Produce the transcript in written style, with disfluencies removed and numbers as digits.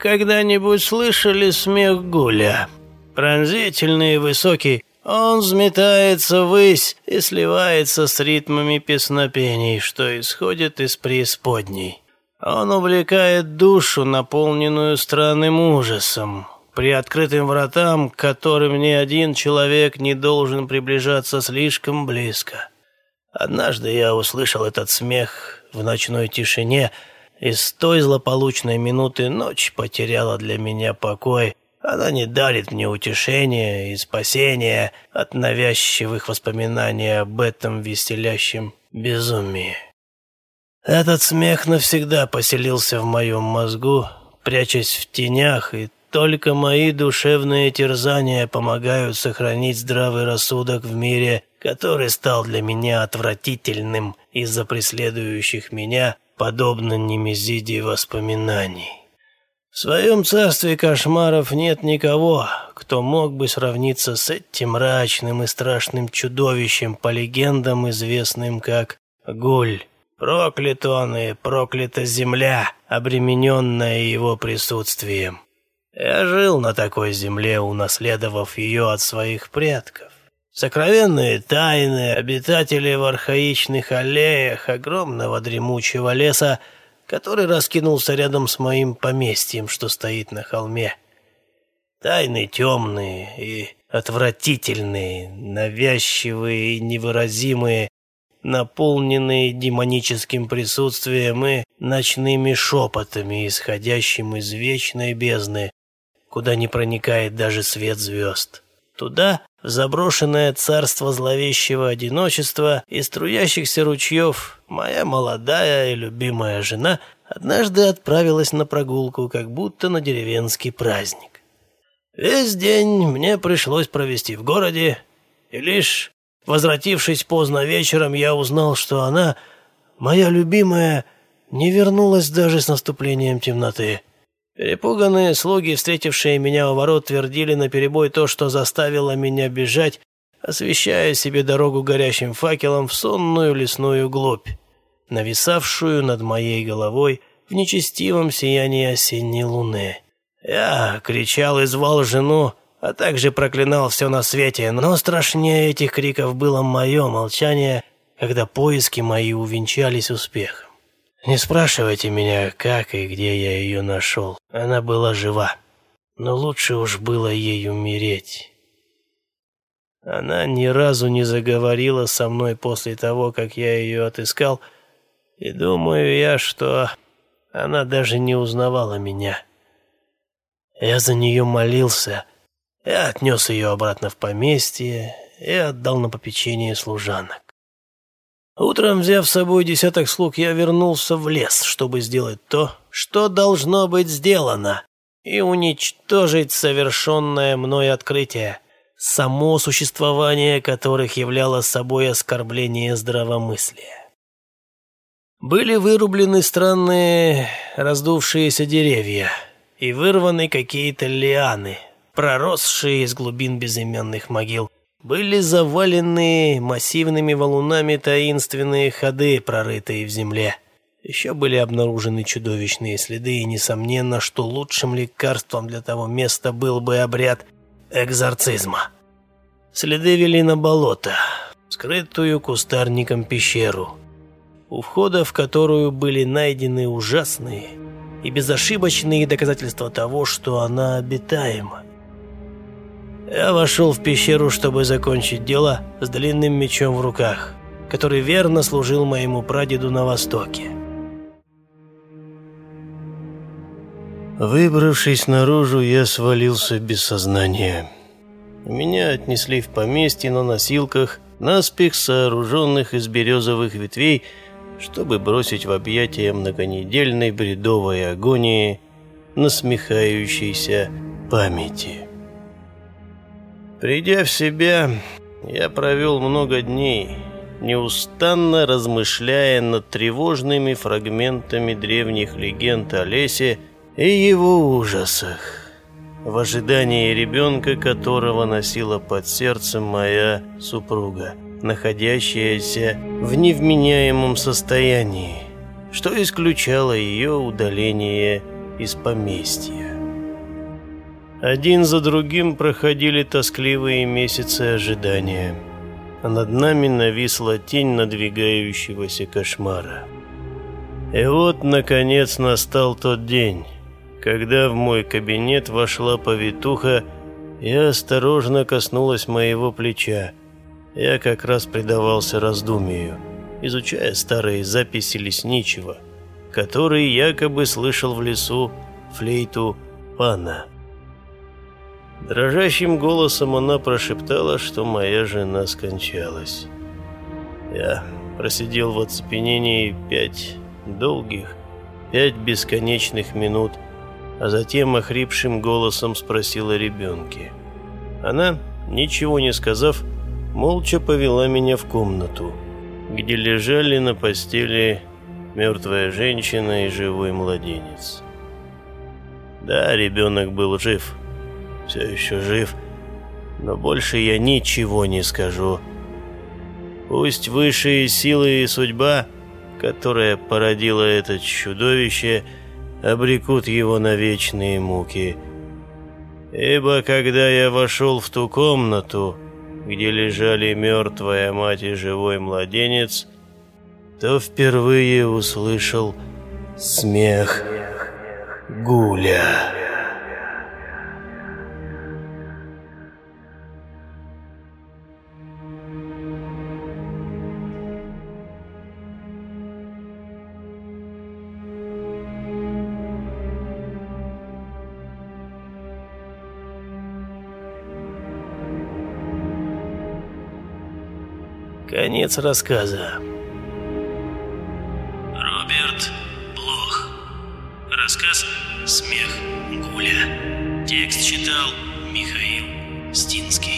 когда-нибудь слышали смех Гуля? Пронзительный и высокий, он взметается ввысь и сливается с ритмами песнопений, что исходит из преисподней. Он увлекает душу, наполненную странным ужасом, приоткрытым вратам, к которым ни один человек не должен приближаться слишком близко. Однажды я услышал этот смех в ночной тишине, и с той злополучной минуты ночь потеряла для меня покой. Она не дарит мне утешения и спасения от навязчивых воспоминаний об этом веселящем безумии. Этот смех навсегда поселился в моем мозгу, прячась в тенях, и только мои душевные терзания помогают сохранить здравый рассудок в мире, который стал для меня отвратительным из-за преследующих меня, подобно немезиде воспоминаний. В своем царстве кошмаров нет никого, кто мог бы сравниться с этим мрачным и страшным чудовищем, по легендам известным как Гуль. Проклят он и проклята земля, обремененная его присутствием. Я жил на такой земле, унаследовав ее от своих предков. Сокровенные тайны, обитатели в архаичных аллеях огромного дремучего леса, который раскинулся рядом с моим поместьем, что стоит на холме. Тайны темные и отвратительные, навязчивые и невыразимые, наполненные демоническим присутствием и ночными шепотами, исходящим из вечной бездны, куда не проникает даже свет звезд. Туда, в заброшенное царство зловещего одиночества и струящихся ручьев, моя молодая и любимая жена однажды отправилась на прогулку, как будто на деревенский праздник. Весь день мне пришлось провести в городе, и лишь возвратившись поздно вечером, я узнал, что она, моя любимая, не вернулась даже с наступлением темноты. Перепуганные слуги, встретившие меня у ворот, твердили наперебой то, что заставило меня бежать, освещая себе дорогу горящим факелом в сонную лесную глубь, нависавшую над моей головой в нечестивом сиянии осенней луны. Я кричал и звал жену, а также проклинал все на свете, но страшнее этих криков было мое молчание, когда поиски мои увенчались успехом. Не спрашивайте меня, как и где я ее нашел. Она была жива, но лучше уж было ей умереть. Она ни разу не заговорила со мной после того, как я ее отыскал, и думаю я, что она даже не узнавала меня. Я за нее молился. Я отнес ее обратно в поместье и отдал на попечение служанок. Утром, взяв с собой 10 слуг, я вернулся в лес, чтобы сделать то, что должно быть сделано, и уничтожить совершенное мной открытие, само существование которых являло собой оскорбление здравомыслия. Были вырублены странные раздувшиеся деревья и вырваны какие-то лианы, проросшие из глубин безымянных могил. Были завалены массивными валунами таинственные ходы, прорытые в земле. Еще были обнаружены чудовищные следы, и несомненно, что лучшим лекарством для того места был бы обряд экзорцизма. Следы вели на болото, скрытую кустарником пещеру, у входа в которую были найдены ужасные и безошибочные доказательства того, что она обитаема. Я вошел в пещеру, чтобы закончить дело, с длинным мечом в руках, который верно служил моему прадеду на Востоке. Выбравшись наружу, я свалился без сознания. Меня отнесли в поместье на носилках, наспех сооруженных из березовых ветвей, чтобы бросить в объятия многонедельной бредовой агонии насмехающейся памяти. Придя в себя, я провел много дней, неустанно размышляя над тревожными фрагментами древних легенд о лесе и его ужасах, в ожидании ребенка, которого носила под сердцем моя супруга, находящаяся в невменяемом состоянии, что исключало ее удаление из поместья. Один за другим проходили тоскливые месяцы ожидания, а над нами нависла тень надвигающегося кошмара. И вот, наконец, настал тот день, когда в мой кабинет вошла повитуха и осторожно коснулась моего плеча. Я как раз предавался раздумию, изучая старые записи лесничего, который якобы слышал в лесу флейту пана. Дрожащим голосом она прошептала, что моя жена скончалась. Я просидел в оцепенении 5 долгих, 5 бесконечных минут, а затем охрипшим голосом спросил о ребенке. Она, ничего не сказав, молча повела меня в комнату, где лежали на постели мертвая женщина и живой младенец. Да, ребенок был жив, все еще жив, но больше я ничего не скажу. Пусть высшие силы и судьба, которая породила это чудовище, обрекут его на вечные муки. Ибо когда я вошел в ту комнату, где лежали мертвая мать и живой младенец, то впервые услышал смех Гуля. Конец рассказа. Роберт Блох. Рассказ «Смех Гуля». Текст читал Михаил Стинский.